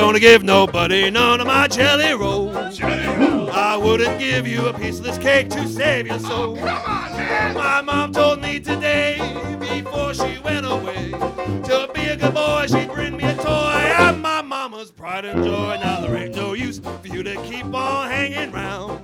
gonna give nobody none of my jelly rolls. I wouldn't give you a piece of this cake to save your soul. Come on, man. My mom told me today, before she went away, to be a good boy, she'd bring me a toy. I'm my mama's pride and joy. Now there ain't no use for you to keep on hanging round.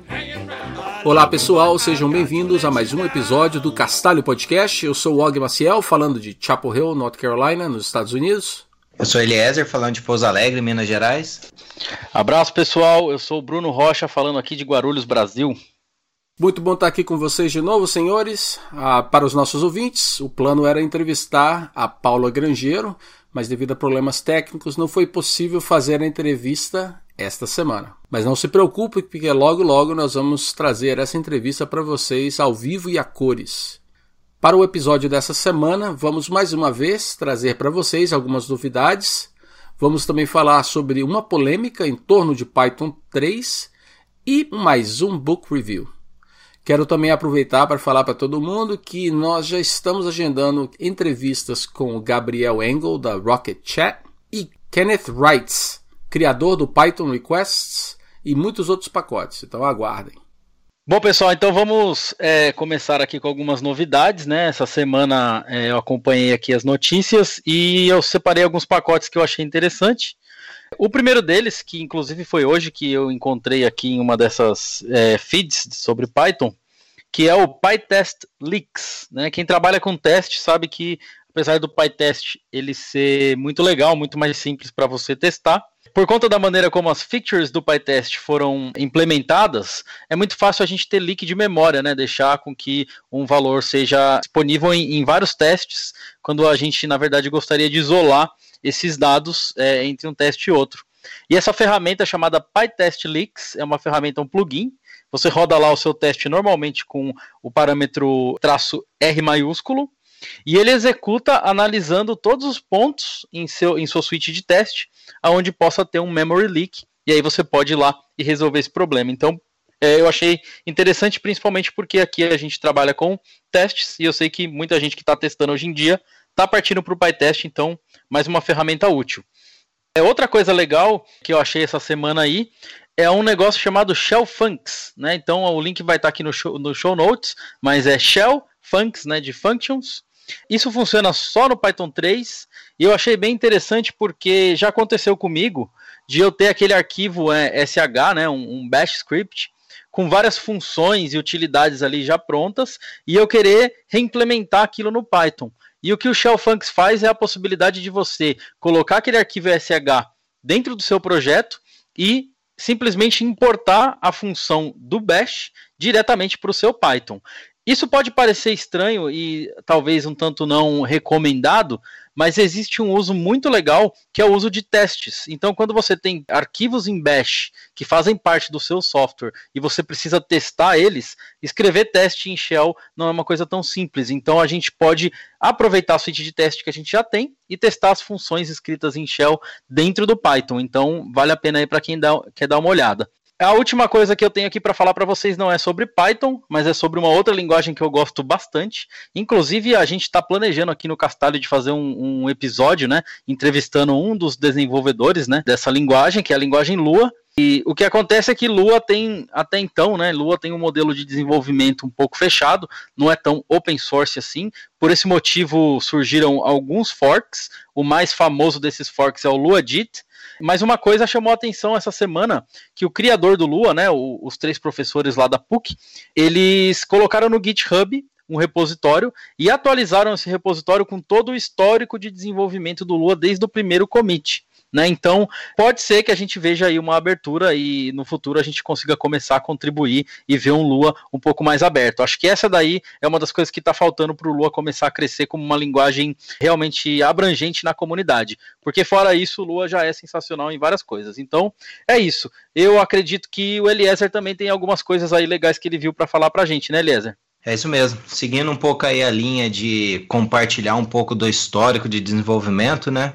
Olá pessoal, sejam bem-vindos a mais um episódio do Castalho Podcast. Eu sou o Og Maciel, falando de Chapel Hill, North Carolina, nos Estados Unidos. Eu sou Eliezer, falando de Pouso Alegre, Minas Gerais. Abraço pessoal, eu sou o Bruno Rocha, falando aqui de Guarulhos, Brasil. Muito bom estar aqui com vocês de novo, senhores. Para os nossos ouvintes, o plano era entrevistar a Paula Grangeiro, mas devido a problemas técnicos não foi possível fazer a entrevista esta semana. Mas não se preocupe, porque logo nós vamos trazer essa entrevista para vocês ao vivo e a cores. Para o episódio dessa semana, vamos mais uma vez trazer para vocês algumas novidades. Vamos também falar sobre uma polêmica em torno de Python 3 e mais um book review. Quero também aproveitar para falar para todo mundo que nós já estamos agendando entrevistas com o Gabriel Engel, da Rocket Chat, e Kenneth Reitz, criador do Python Requests e muitos outros pacotes. Então aguardem. Bom pessoal, então vamos começar aqui com algumas novidades, né? Essa semana eu acompanhei aqui as notícias e eu separei alguns pacotes que eu achei interessante. O primeiro deles, que inclusive foi hoje que eu encontrei aqui em uma dessas feeds sobre Python, que é o PyTest Leaks, né? Quem trabalha com teste sabe que, apesar do PyTest ele ser muito legal, muito mais simples para você testar, por conta da maneira como as features do PyTest foram implementadas, é muito fácil a gente ter leak de memória, né? Deixar com que um valor seja disponível em vários testes, quando a gente, na verdade, gostaria de isolar esses dados entre um teste e outro. E essa ferramenta chamada PyTest Leaks é uma ferramenta, um plugin. Você roda lá o seu teste normalmente com o parâmetro "R" maiúsculo, e ele executa analisando todos os pontos em sua suite de teste, onde possa ter um memory leak, e aí você pode ir lá e resolver esse problema. Então, eu achei interessante, principalmente porque aqui a gente trabalha com testes, e eu sei que muita gente que está testando hoje em dia está partindo para o PyTest, então, mais uma ferramenta útil. Outra coisa legal que eu achei essa semana aí é um negócio chamado Shell Funcs, né? Então o link vai estar aqui no show notes, mas é Shell Funcs, né, de functions. Isso funciona só no Python 3 e eu achei bem interessante porque já aconteceu comigo de eu ter aquele arquivo SH, né, um bash script, com várias funções e utilidades ali já prontas, e eu querer reimplementar aquilo no Python. E o que o Shell Funcs faz é a possibilidade de você colocar aquele arquivo SH dentro do seu projeto e simplesmente importar a função do bash diretamente para o seu Python. Isso pode parecer estranho e talvez um tanto não recomendado, mas existe um uso muito legal que é o uso de testes. Então, quando você tem arquivos em bash que fazem parte do seu software e você precisa testar eles, escrever teste em shell não é uma coisa tão simples. Então, a gente pode aproveitar a suite de teste que a gente já tem e testar as funções escritas em shell dentro do Python. Então, vale a pena aí para quem quer dar uma olhada. A última coisa que eu tenho aqui para falar para vocês não é sobre Python, mas é sobre uma outra linguagem que eu gosto bastante. Inclusive, a gente está planejando aqui no Castalho de fazer um episódio, né, entrevistando um dos desenvolvedores, né, dessa linguagem, que é a linguagem Lua. E o que acontece é que Lua tem, até então, né, Lua tem um modelo de desenvolvimento um pouco fechado, não é tão open source assim. Por esse motivo surgiram alguns forks. O mais famoso desses forks é o LuaJIT. Mas uma coisa chamou a atenção essa semana, que o criador do Lua, né, os 3 professores lá da PUC, eles colocaram no GitHub um repositório e atualizaram esse repositório com todo o histórico de desenvolvimento do Lua desde o primeiro commit. Né? Então, pode ser que a gente veja aí uma abertura e no futuro a gente consiga começar a contribuir e ver um Lua um pouco mais aberto. Acho que essa daí é uma das coisas que está faltando para o Lua começar a crescer como uma linguagem realmente abrangente na comunidade. Porque fora isso, o Lua já é sensacional em várias coisas. Então, é isso. Eu acredito que o Eliezer também tem algumas coisas aí legais que ele viu para falar para a gente, né, Eliezer? É isso mesmo. Seguindo um pouco aí a linha de compartilhar um pouco do histórico de desenvolvimento, né?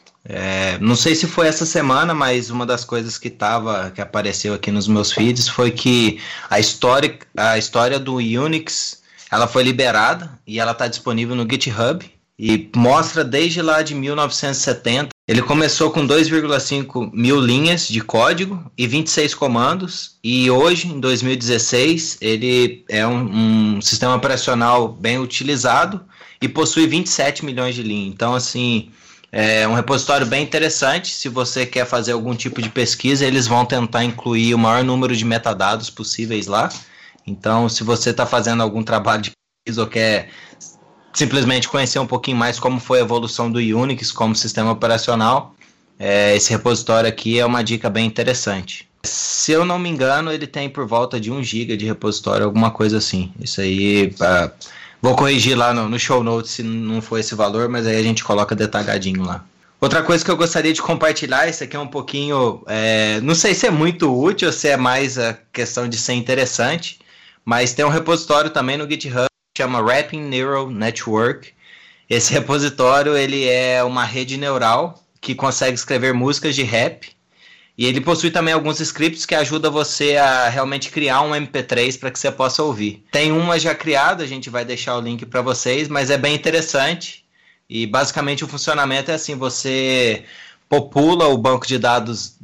Não sei se foi essa semana, mas uma das coisas que apareceu aqui nos meus feeds foi que a história do Unix, ela foi liberada e ela está disponível no GitHub e mostra desde lá de 1970 Ele começou com 2,5 mil linhas de código e 26 comandos, e hoje, em 2016, ele é um sistema operacional bem utilizado e possui 27 milhões de linhas. Então, assim, é um repositório bem interessante. Se você quer fazer algum tipo de pesquisa, eles vão tentar incluir o maior número de metadados possíveis lá. Então, se você está fazendo algum trabalho de pesquisa ou quer simplesmente conhecer um pouquinho mais como foi a evolução do Unix como sistema operacional, esse repositório aqui é uma dica bem interessante. Se eu não me engano, ele tem por volta de 1 GB de repositório, alguma coisa assim. Isso aí, vou corrigir lá no show notes se não for esse valor, mas aí a gente coloca detalhadinho lá. Outra coisa que eu gostaria de compartilhar, isso aqui é um pouquinho, não sei se é muito útil ou se é mais a questão de ser interessante, mas tem um repositório também no GitHub, chama Wrapping Neural Network. Esse repositório ele é uma rede neural que consegue escrever músicas de rap, e ele possui também alguns scripts que ajudam você a realmente criar um MP3 para que você possa ouvir. Tem uma já criada, a gente vai deixar o link para vocês, mas é bem interessante, e basicamente o funcionamento é assim: você popula o banco de dados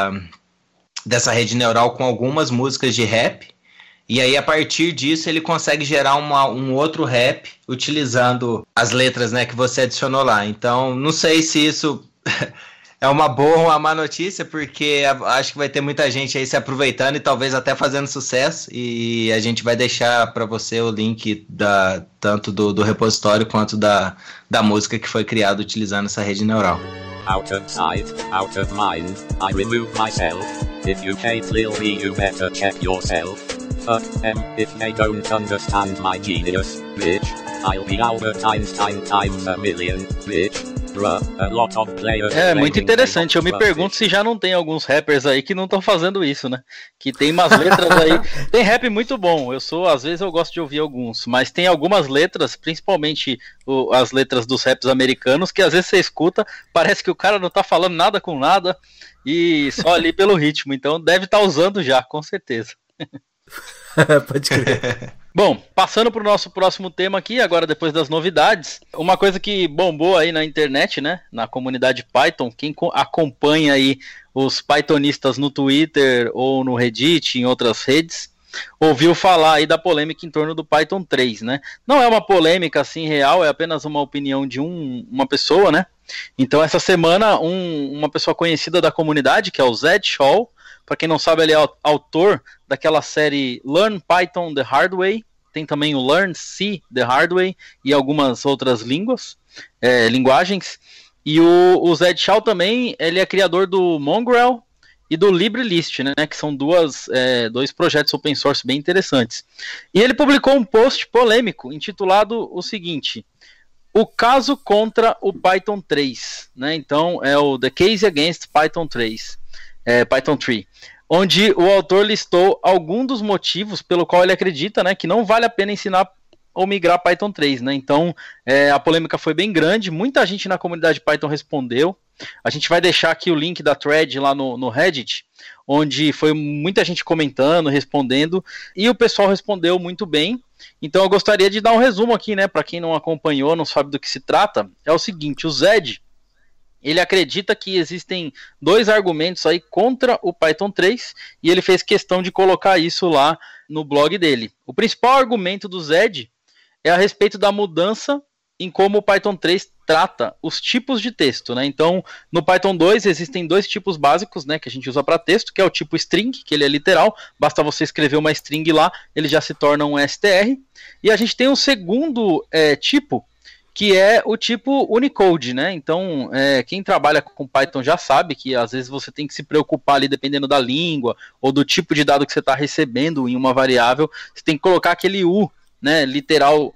dessa rede neural com algumas músicas de rap, e aí, a partir disso, ele consegue gerar um outro rap utilizando as letras, né, que você adicionou lá. Então, não sei se isso é uma boa ou uma má notícia, porque acho que vai ter muita gente aí se aproveitando e talvez até fazendo sucesso. E a gente vai deixar para você o link tanto do repositório quanto da música que foi criada utilizando essa rede neural. Out of sight, out of mind, I remove myself. If you hate Lil V, you better check yourself. Fuck them, if they don't understand my genius, bitch. I'll be Albert Einstein times a million, bitch. Bruh, a lot of players. É muito interessante, eu me pergunto se já não tem alguns rappers aí que não estão fazendo isso, né? Que tem umas letras aí, tem rap muito bom, às vezes eu gosto de ouvir alguns, mas tem algumas letras, principalmente as letras dos raps americanos, que às vezes você escuta, parece que o cara não tá falando nada com nada, e só ali pelo ritmo, então deve estar usando já, com certeza. Pode crer. Bom, passando para o nosso próximo tema aqui, agora depois das novidades, uma coisa que bombou aí na internet, né, na comunidade Python, quem acompanha aí os pythonistas no Twitter ou no Reddit, em outras redes, ouviu falar aí da polêmica em torno do Python 3, né? Não é uma polêmica assim real, é apenas uma opinião de uma pessoa, né? Então essa semana uma pessoa conhecida da comunidade, que é o Zed Shaw, para quem não sabe, ele é autor daquela série Learn Python the Hard Way, tem também o Learn C the Hard Way e algumas outras linguagens. E o Zed Shaw também, ele é criador do Mongrel e do LibreList, né, que são dois projetos open source bem interessantes. E ele publicou um post polêmico intitulado o seguinte: o caso contra o Python 3, né? Então é o The Case Against Python 3. Python 3, onde o autor listou alguns dos motivos pelo qual ele acredita, né, que não vale a pena ensinar ou migrar Python 3, né? Então a polêmica foi bem grande, muita gente na comunidade Python respondeu. A gente vai deixar aqui o link da thread lá no Reddit, onde foi muita gente comentando, respondendo, e o pessoal respondeu muito bem. Então eu gostaria de dar um resumo aqui, né, para quem não acompanhou, não sabe do que se trata. É o seguinte: o Zed, ele acredita que existem dois argumentos aí contra o Python 3 e ele fez questão de colocar isso lá no blog dele. O principal argumento do Zed é a respeito da mudança em como o Python 3 trata os tipos de texto, né? Então, no Python 2 existem dois tipos básicos, né, que a gente usa para texto, que é o tipo string, que ele é literal, basta você escrever uma string lá, ele já se torna um str. E a gente tem um segundo tipo, que é o tipo Unicode, né? Então, quem trabalha com Python já sabe que às vezes você tem que se preocupar ali, dependendo da língua ou do tipo de dado que você está recebendo em uma variável, você tem que colocar aquele U, né, literal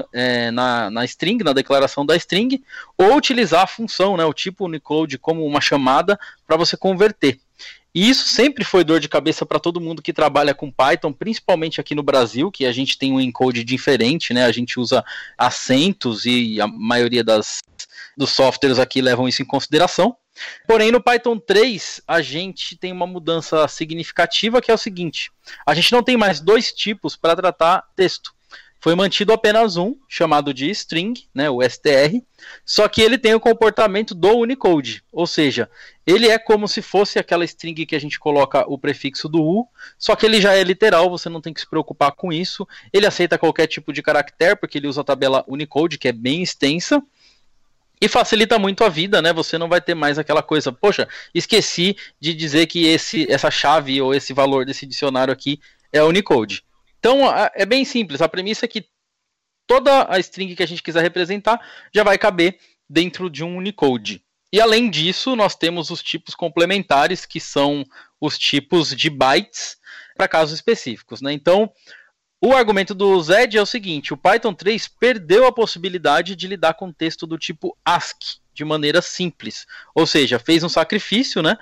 na string, na declaração da string, ou utilizar a função, né, o tipo Unicode como uma chamada para você converter. E isso sempre foi dor de cabeça para todo mundo que trabalha com Python, principalmente aqui no Brasil, que a gente tem um encode diferente, né? A gente usa acentos e a maioria dos softwares aqui levam isso em consideração. Porém, no Python 3, a gente tem uma mudança significativa, que é o seguinte: a gente não tem mais dois tipos para tratar texto. foi mantido apenas um, chamado de string, né, o str, só que ele tem o comportamento do Unicode, ou seja, ele é como se fosse aquela string que a gente coloca o prefixo do U, só que ele já é literal, você não tem que se preocupar com isso, ele aceita qualquer tipo de caractere, porque ele usa a tabela Unicode, que é bem extensa, e facilita muito a vida, né? Você não vai ter mais aquela coisa, poxa, esqueci de dizer que essa chave ou esse valor desse dicionário aqui é Unicode. Então, é bem simples. A premissa é que toda a string que a gente quiser representar já vai caber dentro de um Unicode. E além disso, nós temos os tipos complementares, que são os tipos de bytes para casos específicos, né? Então, o argumento do Zed é o seguinte: o Python 3 perdeu a possibilidade de lidar com texto do tipo ASCII de maneira simples. Ou seja, fez um sacrifício, né?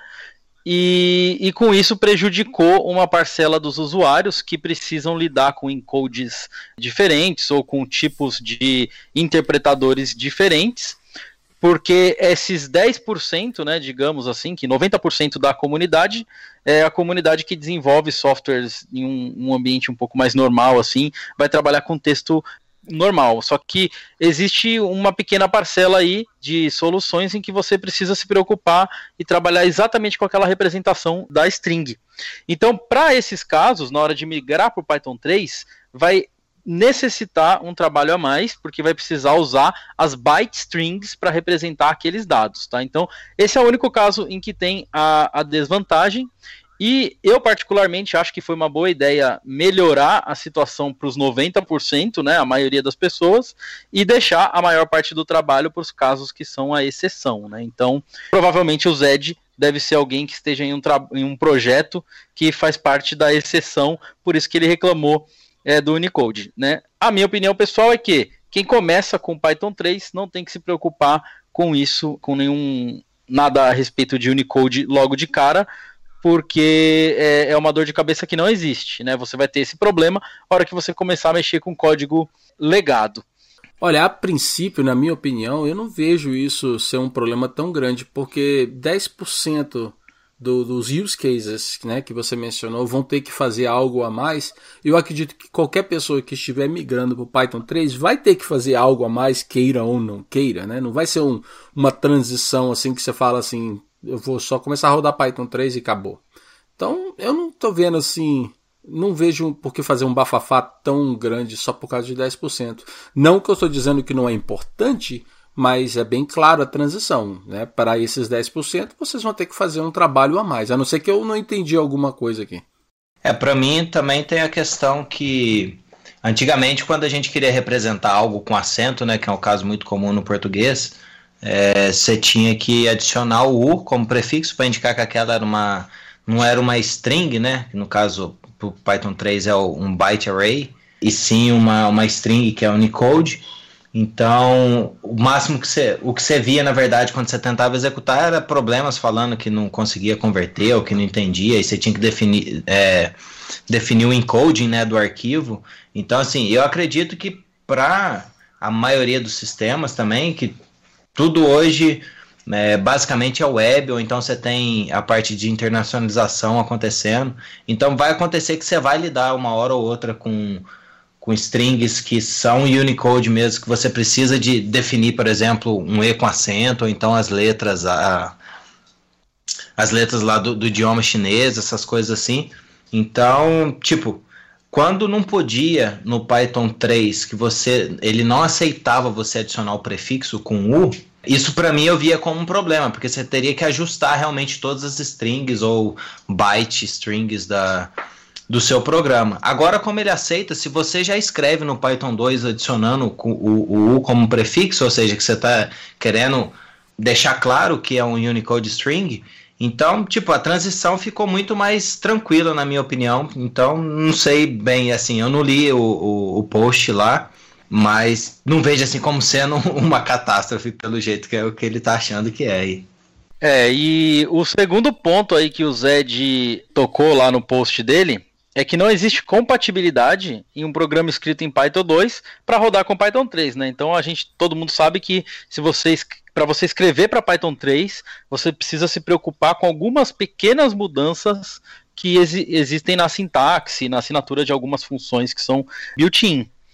E com isso prejudicou uma parcela dos usuários que precisam lidar com encodes diferentes ou com tipos de interpretadores diferentes, porque esses 10%, né, digamos assim, que 90% da comunidade é a comunidade que desenvolve softwares em um ambiente um pouco mais normal, assim, vai trabalhar com texto normal, só que existe uma pequena parcela aí de soluções em que você precisa se preocupar e trabalhar exatamente com aquela representação da string. Então, para esses casos, na hora de migrar para o Python 3, vai necessitar um trabalho a mais, porque vai precisar usar as byte strings para representar aqueles dados, tá? Então, esse é o único caso em que tem a desvantagem. E eu particularmente acho que foi uma boa ideia melhorar a situação para os 90%, né, a maioria das pessoas, e deixar a maior parte do trabalho para os casos que são a exceção, né? Então, provavelmente o Zed deve ser alguém que esteja em um projeto que faz parte da exceção, por isso que ele reclamou do Unicode, né? A minha opinião pessoal é que quem começa com Python 3 não tem que se preocupar com isso, com nada a respeito de Unicode logo de cara, porque é uma dor de cabeça que não existe, né? Você vai ter esse problema na hora que você começar a mexer com código legado. Olha, a princípio, na minha opinião, eu não vejo isso ser um problema tão grande, porque 10% dos use cases, né, que você mencionou vão ter que fazer algo a mais. Eu acredito que qualquer pessoa que estiver migrando para o Python 3 vai ter que fazer algo a mais, queira ou não queira, né? Não vai ser uma transição assim que você fala assim, eu vou só começar a rodar Python 3 e acabou. Então, eu não estou vendo assim, não vejo por que fazer um bafafá tão grande só por causa de 10%. Não que eu estou dizendo que não é importante, mas é bem claro a transição, né? Para esses 10%, vocês vão ter que fazer um trabalho a mais, a não ser que eu não entendi alguma coisa aqui. Para mim também tem a questão que antigamente, quando a gente queria representar algo com acento, né, que é um caso muito comum no português, você tinha que adicionar o U como prefixo para indicar que aquela não era uma string, né? No caso, o Python 3 é um byte array, e sim uma string que é Unicode. Então, o máximo que você via, na verdade, quando você tentava executar, era problemas falando que não conseguia converter ou que não entendia, e você tinha que definir o encoding, né, do arquivo. Então, assim, eu acredito que para a maioria dos sistemas também, que tudo hoje basicamente é web, ou então você tem a parte de internacionalização acontecendo. Então vai acontecer que você vai lidar uma hora ou outra com strings que são Unicode mesmo, que você precisa de definir, por exemplo, um E com acento, ou então as letras lá do idioma chinês, essas coisas assim. Então, tipo, quando não podia no Python 3, que ele não aceitava você adicionar o prefixo com U, isso para mim eu via como um problema, porque você teria que ajustar realmente todas as strings ou byte strings do seu programa. Agora, como ele aceita, se você já escreve no Python 2 adicionando o U como prefixo, ou seja, que você está querendo deixar claro que é um Unicode string, então, tipo, a transição ficou muito mais tranquila, na minha opinião. Então, não sei bem, assim, eu não li o post lá, mas não vejo assim como sendo uma catástrofe pelo jeito que é o que ele tá achando que é aí. E o segundo ponto aí que o Zed tocou lá no post dele é que não existe compatibilidade em um programa escrito em Python 2 para rodar com Python 3, né? Então todo mundo sabe que para você escrever para Python 3, você precisa se preocupar com algumas pequenas mudanças que existem na sintaxe, na assinatura de algumas funções que são built-in.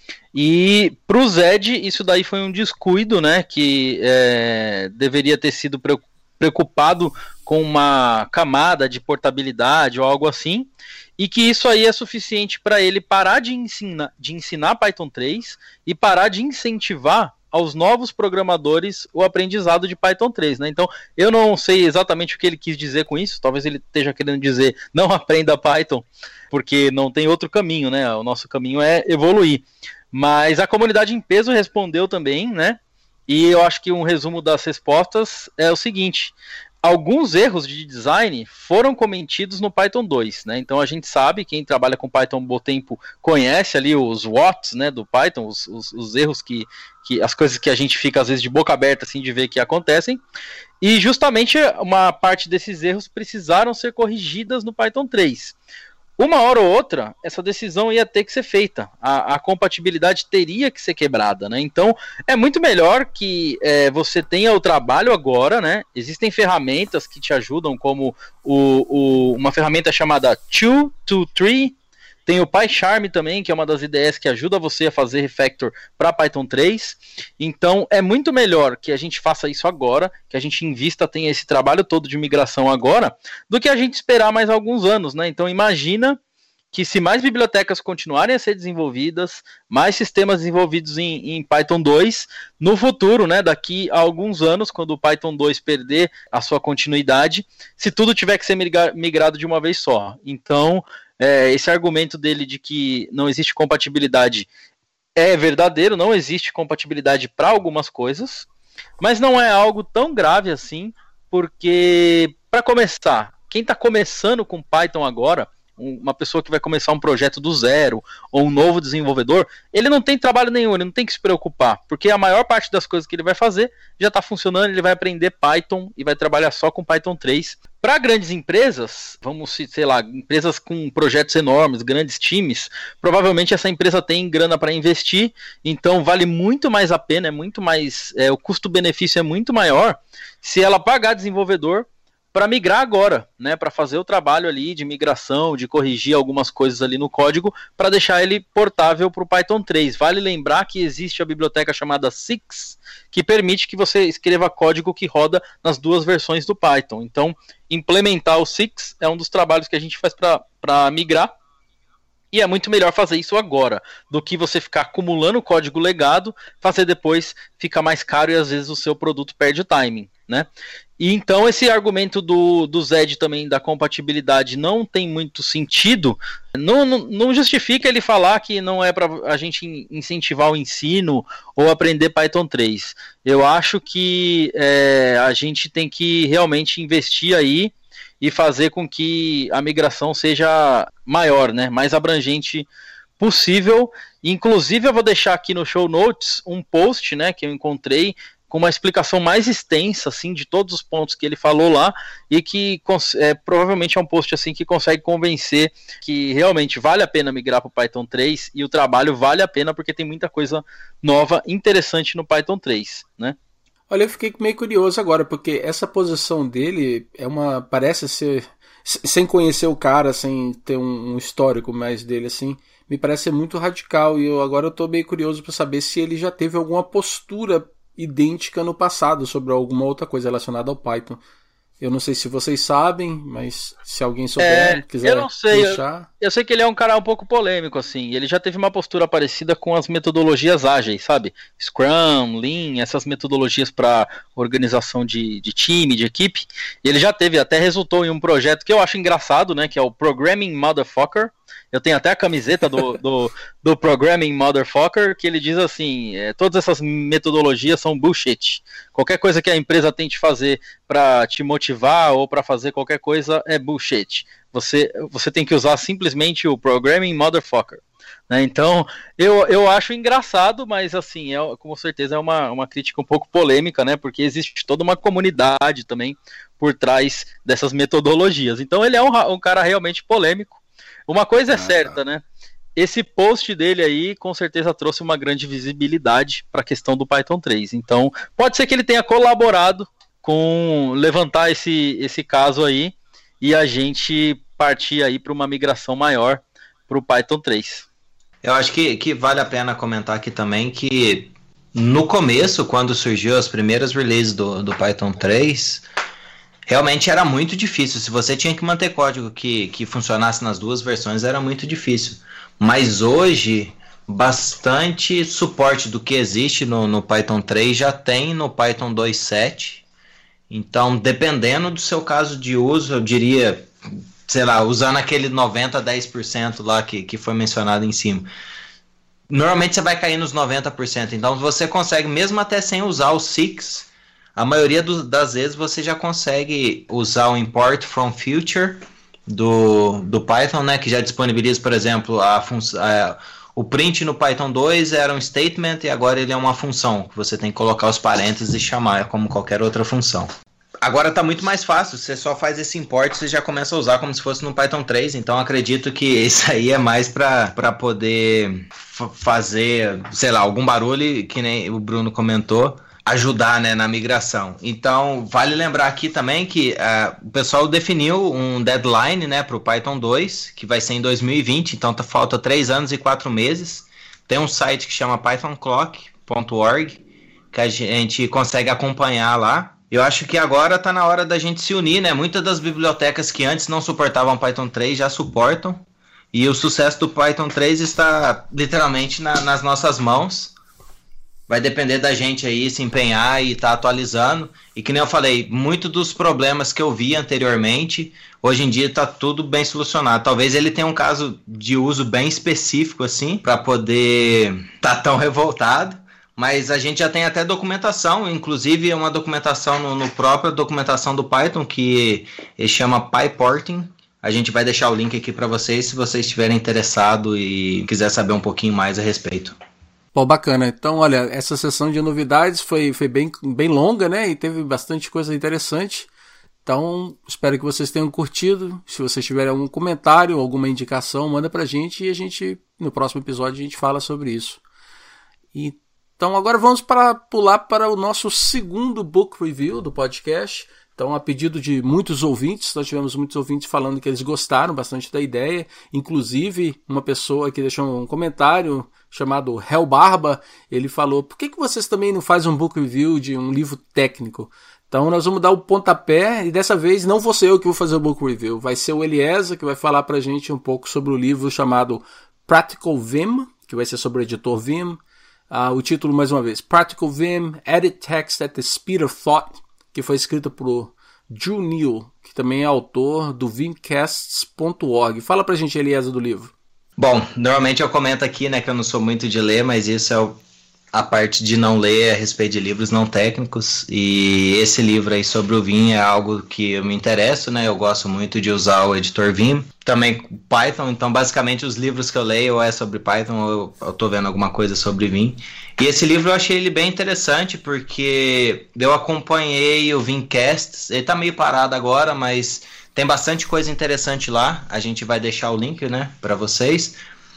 E para o Zed, isso daí foi um descuido, né, que deveria ter sido preocupado com uma camada de portabilidade ou algo assim, e que isso aí é suficiente para ele parar de ensinar Python 3 e parar de incentivar aos novos programadores o aprendizado de Python 3, né? Então, eu não sei exatamente o que ele quis dizer com isso, talvez ele esteja querendo dizer não aprenda Python, porque não tem outro caminho, né? O nosso caminho é evoluir. Mas a comunidade em peso respondeu também, né? E eu acho que um resumo das respostas é o seguinte: alguns erros de design foram cometidos no Python 2, né? Então a gente sabe, quem trabalha com Python há um bom tempo conhece ali os whats, né, do Python, os erros que as coisas que a gente fica às vezes de boca aberta assim de ver que acontecem. E justamente uma parte desses erros precisaram ser corrigidas no Python 3. Uma hora ou outra, essa decisão ia ter que ser feita. A compatibilidade teria que ser quebrada, né? Então, é muito melhor que você tenha o trabalho agora, né? Existem ferramentas que te ajudam, como uma ferramenta chamada 2-to-3. Tem o PyCharm também, que é uma das ideias que ajuda você a fazer refactor para Python 3. Então, é muito melhor que a gente faça isso agora, que a gente invista, tenha esse trabalho todo de migração agora, do que a gente esperar mais alguns anos, né? Então, imagina que se mais bibliotecas continuarem a ser desenvolvidas, mais sistemas desenvolvidos em Python 2, no futuro, né, daqui a alguns anos, quando o Python 2 perder a sua continuidade, se tudo tiver que ser migrado de uma vez só. Então, esse argumento dele de que não existe compatibilidade é verdadeiro, não existe compatibilidade para algumas coisas, mas não é algo tão grave assim, porque, para começar, quem está começando com Python agora, uma pessoa que vai começar um projeto do zero, ou um novo desenvolvedor, ele não tem trabalho nenhum, ele não tem que se preocupar, porque a maior parte das coisas que ele vai fazer já está funcionando, ele vai aprender Python e vai trabalhar só com Python 3. Para grandes empresas, sei lá, empresas com projetos enormes, grandes times, provavelmente essa empresa tem grana para investir, então vale muito mais a pena, o custo-benefício é muito maior se ela pagar desenvolvedor para migrar agora, né, para fazer o trabalho ali de migração, de corrigir algumas coisas ali no código, para deixar ele portável para o Python 3. Vale lembrar que existe a biblioteca chamada Six, que permite que você escreva código que roda nas duas versões do Python. Então, implementar o Six é um dos trabalhos que a gente faz para migrar, e é muito melhor fazer isso agora, do que você ficar acumulando código legado, fazer depois fica mais caro e às vezes o seu produto perde o timing, né? E então esse argumento do Zed também da compatibilidade não tem muito sentido, não justifica ele falar que não é para a gente incentivar o ensino ou aprender Python 3. Eu acho que a gente tem que realmente investir aí e fazer com que a migração seja maior, né, mais abrangente possível. Inclusive eu vou deixar aqui no show notes um post, né, que eu encontrei com uma explicação mais extensa, assim, de todos os pontos que ele falou lá, e que provavelmente é um post assim que consegue convencer que realmente vale a pena migrar para o Python 3 e o trabalho vale a pena porque tem muita coisa nova, interessante no Python 3, né? Olha, eu fiquei meio curioso agora, porque essa posição dele parece ser, sem conhecer o cara, sem ter um histórico mais dele, assim, me parece ser muito radical, e agora eu tô meio curioso para saber se ele já teve alguma postura idêntica no passado sobre alguma outra coisa relacionada ao Python. Eu não sei se vocês sabem, mas se alguém souber, quiser eu não sei, deixar... Eu sei que ele é um cara um pouco polêmico, assim. Ele já teve uma postura parecida com as metodologias ágeis, sabe? Scrum, Lean, essas metodologias para organização de time, de equipe. E ele já teve, até resultou em um projeto que eu acho engraçado, né? Que é o Programming Motherfucker. Eu tenho até a camiseta do Programming Motherfucker, que ele diz assim, todas essas metodologias são bullshit. Qualquer coisa que a empresa tente fazer para te motivar ou para fazer qualquer coisa é bullshit. Você tem que usar simplesmente o Programming Motherfucker. Né? Então, eu acho engraçado, mas assim, com certeza é uma crítica um pouco polêmica, né? Porque existe toda uma comunidade também por trás dessas metodologias. Então ele é um cara realmente polêmico. Uma coisa é certa, né? Esse post dele aí com certeza trouxe uma grande visibilidade para a questão do Python 3. Então, pode ser que ele tenha colaborado com levantar esse caso aí e a gente partir aí para uma migração maior para o Python 3. Eu acho que vale a pena comentar aqui também que no começo, quando surgiu as primeiras releases do Python 3, realmente era muito difícil. Se você tinha que manter código que funcionasse nas duas versões, era muito difícil. Mas hoje, bastante suporte do que existe no Python 3 já tem no Python 2.7. Então, dependendo do seu caso de uso, eu diria, sei lá, usando aquele 90-10% lá que foi mencionado em cima. Normalmente você vai cair nos 90%. Então, você consegue, mesmo até sem usar o 6, a maioria das vezes você já consegue usar o import from future do Python, né, que já disponibiliza, por exemplo, o print no Python 2 era um statement e agora ele é uma função, que você tem que colocar os parênteses e chamar como qualquer outra função. Agora está muito mais fácil, você só faz esse import e você já começa a usar como se fosse no Python 3, então acredito que isso aí é mais para poder fazer, sei lá, algum barulho, que nem o Bruno comentou, ajudar, né, na migração. Então, vale lembrar aqui também que o pessoal definiu um deadline, né, para o Python 2, que vai ser em 2020, então falta 3 anos e 4 meses. Tem um site que chama pythonclock.org, que a gente consegue acompanhar lá. Eu acho que agora está na hora da gente se unir, né? Muitas das bibliotecas que antes não suportavam Python 3 já suportam, e o sucesso do Python 3 está literalmente nas nossas mãos. Vai depender da gente aí se empenhar e estar atualizando. E que nem eu falei, muito dos problemas que eu vi anteriormente, hoje em dia está tudo bem solucionado. Talvez ele tenha um caso de uso bem específico, assim, para poder estar tão revoltado. Mas a gente já tem até documentação, inclusive uma documentação no própria documentação do Python, que ele chama PyPorting. A gente vai deixar o link aqui para vocês, se vocês estiverem interessados e quiser saber um pouquinho mais a respeito. Pô, bacana. Então, olha, essa sessão de novidades foi bem longa, né? E teve bastante coisa interessante. Então, espero que vocês tenham curtido. Se vocês tiverem algum comentário, alguma indicação, manda pra gente e no próximo episódio, a gente fala sobre isso. Então, agora vamos pular para o nosso segundo book review do podcast. Então, a pedido de muitos ouvintes, nós tivemos muitos ouvintes falando que eles gostaram bastante da ideia. Inclusive, uma pessoa que deixou um comentário chamado Hel Barba, ele falou: por que vocês também não fazem um book review de um livro técnico? Então, nós vamos dar o pontapé, e dessa vez não vou ser eu que vou fazer o book review, vai ser o Eliezer que vai falar pra gente um pouco sobre o livro chamado Practical Vim, que vai ser sobre o editor Vim. O título, mais uma vez, Practical Vim, Edit Text at the Speed of Thought, que foi escrito por Drew Neal, que também é autor do Vimcasts.org. Fala pra gente, Eliezer, do livro. Bom, normalmente eu comento aqui, né, que eu não sou muito de ler, mas isso é a parte de não ler a respeito de livros não técnicos, e esse livro aí sobre o Vim é algo que eu me interesso, né, eu gosto muito de usar o editor Vim, também Python, então basicamente os livros que eu leio ou é sobre Python ou eu tô vendo alguma coisa sobre Vim, e esse livro eu achei ele bem interessante porque eu acompanhei o Vimcasts, ele tá meio parado agora, mas tem bastante coisa interessante lá, a gente vai deixar o link, né, para vocês.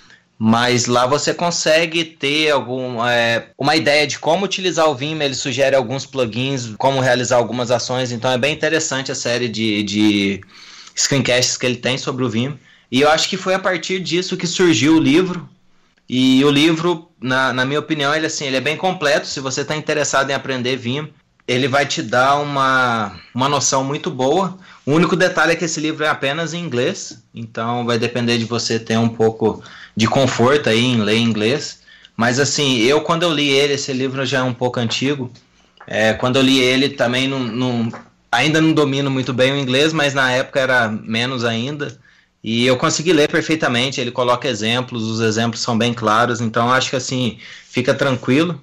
Mas lá você consegue ter uma ideia de como utilizar o Vim, ele sugere alguns plugins, como realizar algumas ações, então é bem interessante a série de screencasts que ele tem sobre o Vim. E eu acho que foi a partir disso que surgiu o livro, e o livro, na minha opinião, ele é bem completo. Se você está interessado em aprender Vim, ele vai te dar uma noção muito boa. O único detalhe é que esse livro é apenas em inglês, então vai depender de você ter um pouco de conforto aí em ler inglês. Mas assim, quando eu li ele, esse livro já é um pouco antigo, quando eu li ele também ainda não domino muito bem o inglês, mas na época era menos ainda, e eu consegui ler perfeitamente. Ele coloca exemplos, os exemplos são bem claros, então acho que assim, fica tranquilo.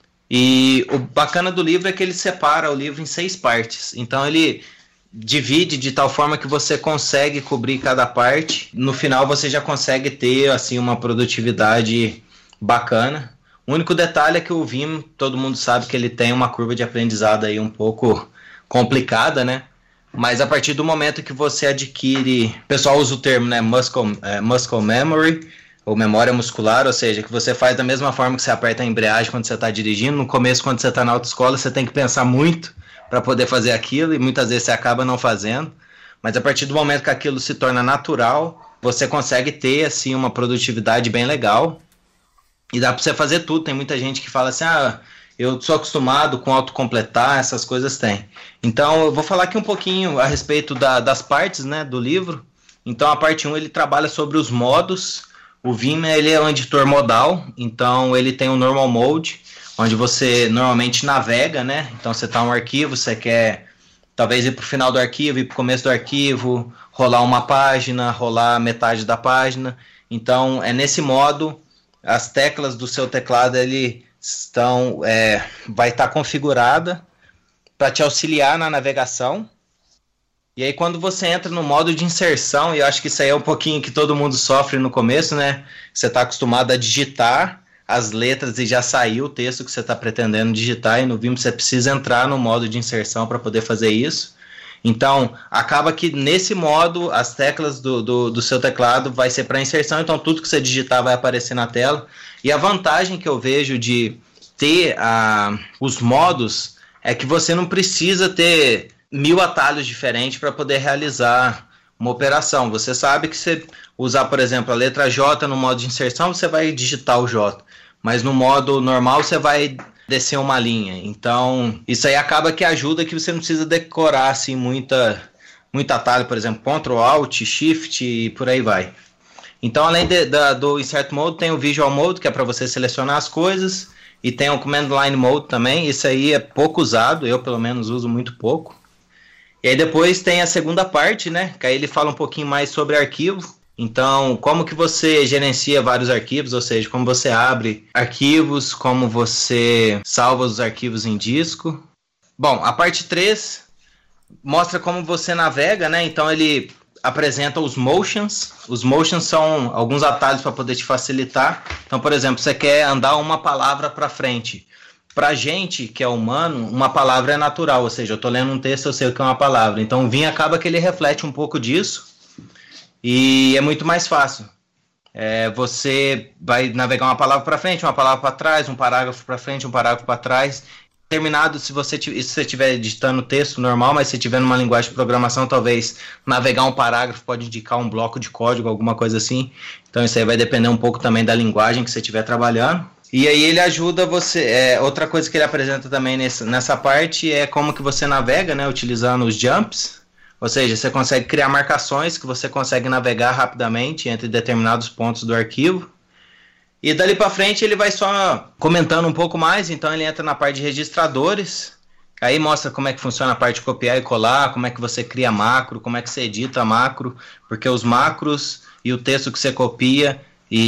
E o bacana do livro é que ele separa o livro em 6 partes, então ele divide de tal forma que você consegue cobrir cada parte. No final você já consegue ter assim uma produtividade bacana. O único detalhe é que o Vim, todo mundo sabe que ele tem uma curva de aprendizado aí um pouco complicada, né? Mas a partir do momento que você adquire, o pessoal usa o termo, né, muscle memory, ou memória muscular, ou seja, que você faz da mesma forma que você aperta a embreagem quando você está dirigindo. No começo, quando você está na autoescola, você tem que pensar muito para poder fazer aquilo, e muitas vezes você acaba não fazendo, mas a partir do momento que aquilo se torna natural, você consegue ter assim uma produtividade bem legal. E dá para você fazer tudo. Tem muita gente que fala assim, eu sou acostumado com autocompletar, essas coisas tem. Então eu vou falar aqui um pouquinho a respeito das partes, né, do livro. Então a parte 1 ele trabalha sobre os modos. O Vim ele é um editor modal, então ele tem um normal mode, onde você normalmente navega, né? Então você está um arquivo, você quer talvez ir para o final do arquivo, ir para o começo do arquivo, rolar uma página, rolar metade da página. Então é nesse modo, as teclas do seu teclado ele vai estar configurada para te auxiliar na navegação. E aí quando você entra no modo de inserção, e eu acho que isso aí é um pouquinho que todo mundo sofre no começo, né? Você está acostumado a digitar as letras e já saiu o texto que você está pretendendo digitar, e no Vim você precisa entrar no modo de inserção para poder fazer isso. Então, acaba que nesse modo, as teclas do seu teclado vai ser para inserção, então tudo que você digitar vai aparecer na tela. E a vantagem que eu vejo de ter os modos é que você não precisa ter 1000 atalhos diferentes para poder realizar uma operação. Você sabe que você usar, por exemplo, a letra J no modo de inserção, você vai digitar o J. Mas no modo normal, você vai descer uma linha. Então, isso aí acaba que ajuda que você não precisa decorar assim, muito atalho, por exemplo, Ctrl, Alt, Shift e por aí vai. Então, além do Insert Mode, tem o Visual Mode, que é para você selecionar as coisas. E tem o Command Line Mode também. Isso aí é pouco usado, eu pelo menos uso muito pouco. E aí depois tem a segunda parte, né? Que aí ele fala um pouquinho mais sobre arquivo. Então, como que você gerencia vários arquivos, ou seja, como você abre arquivos, como você salva os arquivos em disco. Bom, a parte 3 mostra como você navega, né? Então ele apresenta os motions. Os motions são alguns atalhos para poder te facilitar. Então, por exemplo, você quer andar uma palavra para frente. Pra gente, que é humano, uma palavra é natural, ou seja, eu tô lendo um texto, eu sei o que é uma palavra. Então o Vim acaba que ele reflete um pouco disso e é muito mais fácil. Você vai navegar uma palavra para frente, uma palavra para trás, um parágrafo para frente, um parágrafo para trás. Terminado, se você estiver editando texto normal, mas se estiver numa linguagem de programação, talvez navegar um parágrafo pode indicar um bloco de código, alguma coisa assim. Então isso aí vai depender um pouco também da linguagem que você estiver trabalhando. E aí ele ajuda você, outra coisa que ele apresenta também nessa parte é como que você navega, né, utilizando os jumps, ou seja, você consegue criar marcações que você consegue navegar rapidamente entre determinados pontos do arquivo. E dali para frente ele vai só comentando um pouco mais, então ele entra na parte de registradores, aí mostra como é que funciona a parte de copiar e colar, como é que você cria macro, como é que você edita macro, porque os macros e o texto que você copia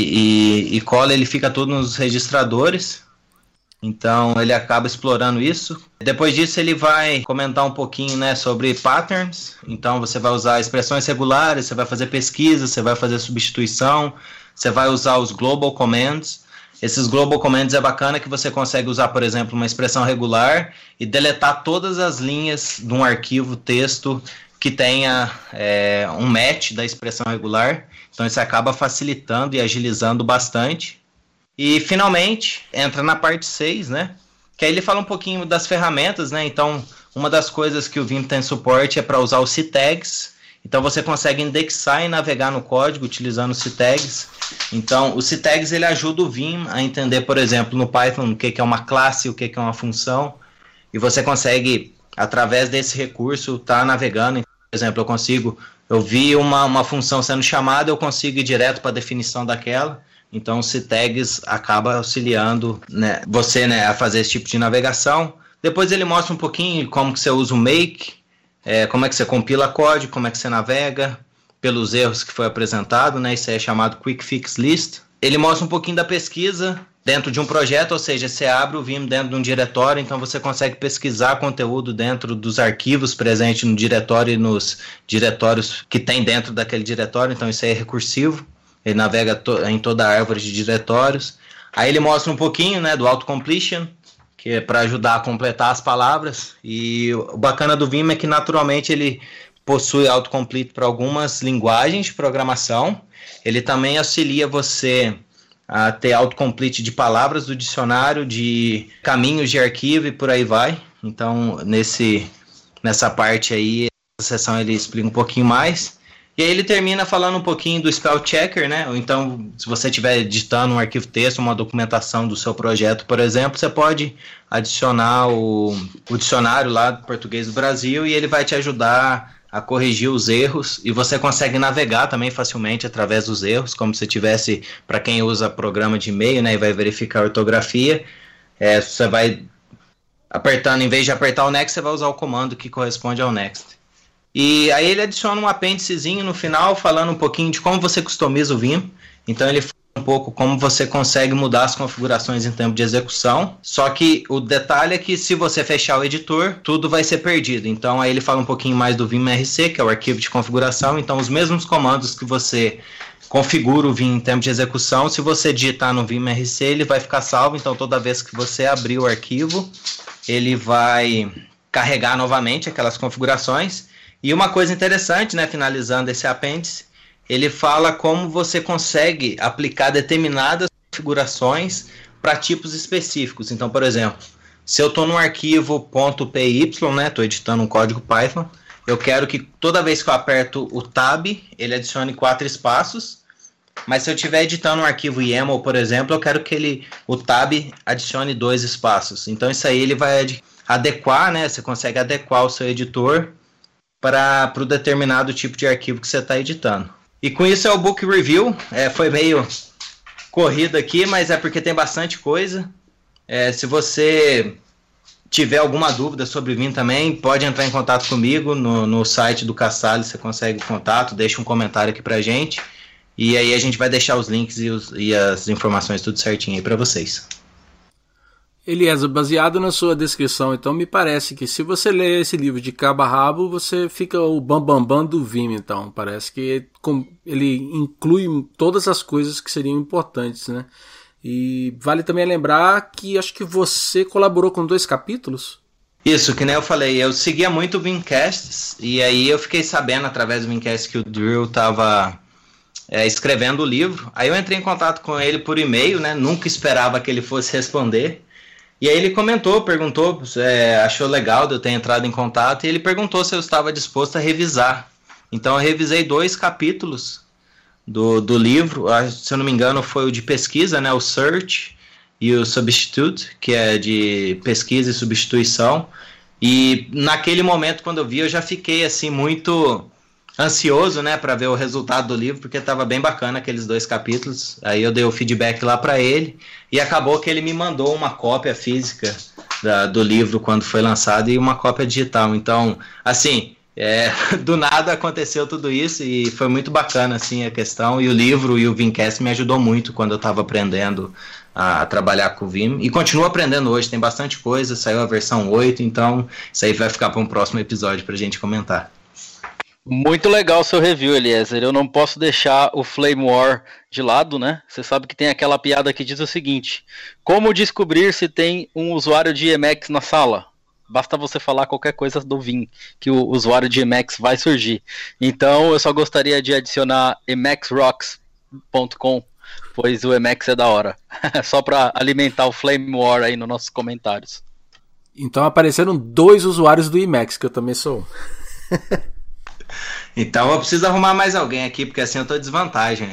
e cola, ele fica tudo nos registradores. Então ele acaba explorando isso. Depois disso ele vai comentar um pouquinho, né, sobre patterns. Então você vai usar expressões regulares, você vai fazer pesquisa, você vai fazer substituição, você vai usar os global commands. Esses global commands é bacana que você consegue usar, por exemplo, uma expressão regular e deletar todas as linhas de um arquivo texto que tenha um match da expressão regular. Então isso acaba facilitando e agilizando bastante. E finalmente entra na parte 6, né? Que aí ele fala um pouquinho das ferramentas, né? Então uma das coisas que o Vim tem suporte é para usar os ctags. Então você consegue indexar e navegar no código utilizando os ctags. Então os ctags ele ajuda o Vim a entender, por exemplo, no Python o que é uma classe, o que é uma função. E você consegue, através desse recurso, estar navegando. Por exemplo, eu vi uma função sendo chamada, eu consigo ir direto para a definição daquela. Então, os ctags acaba auxiliando, né, você, né, a fazer esse tipo de navegação. Depois ele mostra um pouquinho como que você usa o make, como é que você compila código, como é que você navega, pelos erros que foi apresentado, né, isso aí é chamado Quick Fix List. Ele mostra um pouquinho da pesquisa dentro de um projeto, ou seja, você abre o Vim dentro de um diretório, então você consegue pesquisar conteúdo dentro dos arquivos presentes no diretório e nos diretórios que tem dentro daquele diretório, então isso aí é recursivo, ele navega em toda a árvore de diretórios. Aí ele mostra um pouquinho, né, do autocompletion, que é para ajudar a completar as palavras, e o bacana do Vim é que naturalmente ele possui autocomplete para algumas linguagens de programação. Ele também auxilia você a ter autocomplete de palavras do dicionário, de caminhos de arquivo e por aí vai. Então, nessa parte aí, essa seção ele explica um pouquinho mais. E aí ele termina falando um pouquinho do spell checker, né? Ou então, se você estiver editando um arquivo texto, uma documentação do seu projeto, por exemplo, você pode adicionar o dicionário lá do português do Brasil e ele vai te ajudar a corrigir os erros, e você consegue navegar também facilmente através dos erros, como se tivesse, para quem usa programa de e-mail, né, e vai verificar a ortografia, você vai apertando, em vez de apertar o next, você vai usar o comando que corresponde ao next. E aí ele adiciona um apêndicezinho no final, falando um pouquinho de como você customiza o Vim. Então ele fala um pouco como você consegue mudar as configurações em tempo de execução. Só que o detalhe é que se você fechar o editor, tudo vai ser perdido. Então aí ele fala um pouquinho mais do Vim.rc, que é o arquivo de configuração. Então os mesmos comandos que você configura o Vim em tempo de execução, se você digitar no Vim.rc, ele vai ficar salvo. Então toda vez que você abrir o arquivo, ele vai carregar novamente aquelas configurações. E uma coisa interessante, né, finalizando esse apêndice, ele fala como você consegue aplicar determinadas configurações para tipos específicos. Então, por exemplo, se eu estou no arquivo .py, né, estou editando um código Python, eu quero que toda vez que eu aperto o Tab, ele adicione 4 espaços, mas se eu estiver editando um arquivo YAML, por exemplo, eu quero que o Tab adicione 2 espaços. Então isso aí ele vai adequar, né, você consegue adequar o seu editor para o determinado tipo de arquivo que você está editando. E com isso é o Book Review. Foi meio corrido aqui, mas é porque tem bastante coisa. Se você tiver alguma dúvida sobre Vim também, pode entrar em contato comigo no site do Casale, você consegue contato, deixa um comentário aqui pra gente. E aí a gente vai deixar os links e as informações tudo certinho aí para vocês. Eliezer, baseado na sua descrição, então me parece que se você ler esse livro de cabo a rabo, você fica o bambambam do Vim, então. Parece que ele inclui todas as coisas que seriam importantes, né? E vale também lembrar que acho que você colaborou com 2 capítulos. Isso, que nem eu falei, eu seguia muito o Vimcasts, e aí eu fiquei sabendo através do Vimcast que o Drill estava escrevendo o livro. Aí eu entrei em contato com ele por e-mail, né? Nunca esperava que ele fosse responder. E aí ele perguntou, achou legal de eu ter entrado em contato, e ele perguntou se eu estava disposto a revisar. Então eu revisei 2 capítulos do livro, se eu não me engano foi o de pesquisa, né, o Search e o Substitute, que é de pesquisa e substituição. E naquele momento, quando eu vi, eu já fiquei assim muito ansioso, né, para ver o resultado do livro, porque estava bem bacana aqueles 2 capítulos. Aí eu dei o feedback lá para ele e acabou que ele me mandou uma cópia física do livro quando foi lançado e uma cópia digital. Então, assim, do nada aconteceu tudo isso e foi muito bacana assim a questão. E o livro e o Vimcast me ajudou muito quando eu estava aprendendo a trabalhar com o Vim, e continuo aprendendo hoje, tem bastante coisa, saiu a versão 8, então isso aí vai ficar para um próximo episódio para a gente comentar. Muito legal o seu review, Eliezer. Eu não posso deixar o Flame War de lado, né? Você sabe que tem aquela piada que diz o seguinte: como descobrir se tem um usuário de Emacs na sala? Basta você falar qualquer coisa do Vim, que o usuário de Emacs vai surgir. Então eu só gostaria de adicionar emacsrocks.com, pois o Emacs é da hora. Só para alimentar o Flame War aí nos nossos comentários. Então apareceram 2 usuários do Emacs, que eu também sou. Então eu preciso arrumar mais alguém aqui, porque assim eu tô em desvantagem.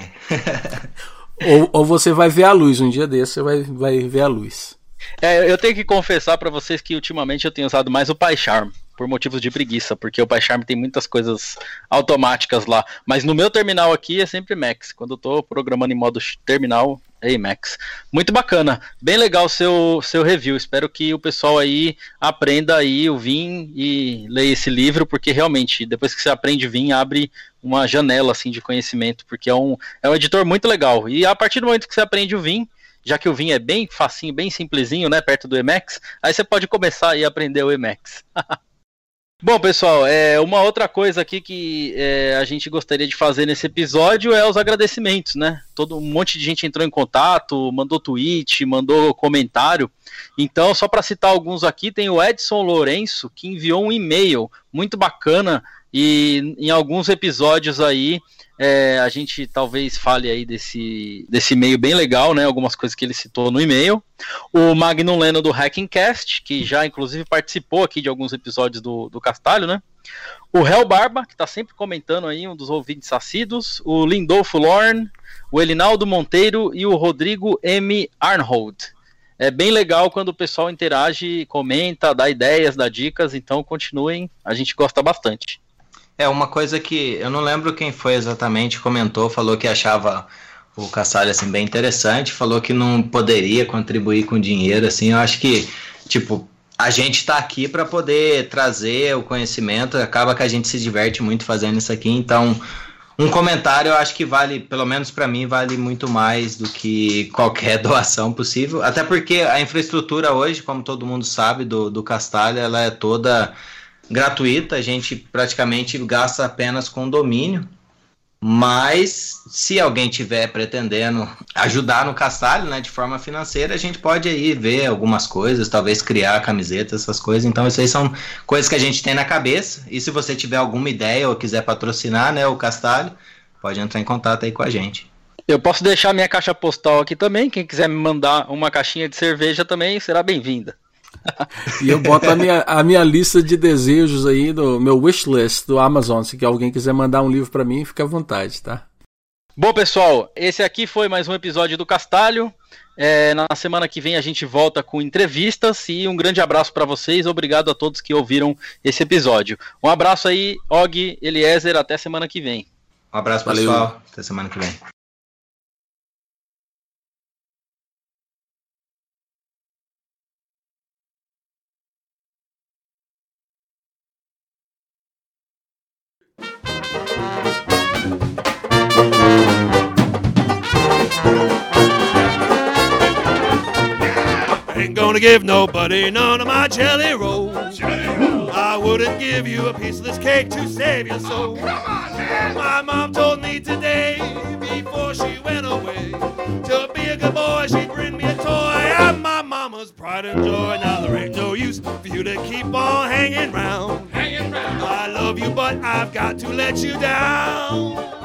ou você vai ver a luz, um dia desse você vai ver a luz. Eu tenho que confessar pra vocês que ultimamente eu tenho usado mais o PyCharm, por motivos de preguiça, porque o PyCharm tem muitas coisas automáticas lá, mas no meu terminal aqui é sempre Emacs. Quando eu tô programando em modo terminal, é Emacs. Muito bacana, bem legal o seu review. Espero que o pessoal aí aprenda aí o Vim e leia esse livro, porque realmente, depois que você aprende Vim, abre uma janela assim de conhecimento, porque é um editor muito legal. E a partir do momento que você aprende o Vim, já que o Vim é bem facinho, bem simplesinho, né, perto do Emacs, aí você pode começar a aprender o Emacs. Bom, pessoal, uma outra coisa aqui que a gente gostaria de fazer nesse episódio é os agradecimentos, né? Um monte de gente entrou em contato, mandou tweet, mandou comentário. Então, só para citar alguns aqui, tem o Edson Lourenço, que enviou um e-mail muito bacana, e em alguns episódios aí a gente talvez fale aí desse e-mail bem legal, né? Algumas coisas que ele citou no e-mail. O Magnum Leno do Hackingcast, que já inclusive participou aqui de alguns episódios do Castalho, né? O Hel Barba, que está sempre comentando aí, um dos ouvintes assíduos. O Lindolfo Lorne, o Elinaldo Monteiro e o Rodrigo M. Arnhold. É bem legal quando o pessoal interage, comenta, dá ideias, dá dicas, então continuem, a gente gosta bastante. Uma coisa que eu não lembro quem foi exatamente, comentou, falou que achava o Castalho assim, bem interessante, falou que não poderia contribuir com dinheiro, assim, eu acho que, tipo, a gente está aqui para poder trazer o conhecimento, acaba que a gente se diverte muito fazendo isso aqui, então um comentário eu acho que vale, pelo menos para mim, vale muito mais do que qualquer doação possível, até porque a infraestrutura hoje, como todo mundo sabe, do Castalho, ela é toda gratuita, a gente praticamente gasta apenas com domínio, mas se alguém tiver pretendendo ajudar no Castalho, né, de forma financeira, a gente pode aí ver algumas coisas, talvez criar camisetas, essas coisas, então isso aí são coisas que a gente tem na cabeça, e se você tiver alguma ideia ou quiser patrocinar, né, o Castalho, pode entrar em contato aí com a gente. Eu posso deixar minha caixa postal aqui também, quem quiser me mandar uma caixinha de cerveja também será bem-vinda. E eu boto a minha lista de desejos aí, do meu wishlist do Amazon. Se alguém quiser mandar um livro para mim, fica à vontade, tá? Bom, pessoal, esse aqui foi mais um episódio do Castalho. Na semana que vem a gente volta com entrevistas e um grande abraço para vocês. Obrigado a todos que ouviram esse episódio. Um abraço aí, Og, Eliezer, até semana que vem. Um abraço, pessoal. Até semana que vem. Ain't gonna give nobody none of my jelly rolls. I wouldn't give you a piece of this cake to save your soul. My mom told me today, before she went away, to be a good boy, she'd bring me a toy. I'm my mama's pride and joy. Now there ain't no use for you to keep on hanging round. I love you, but I've got to let you down.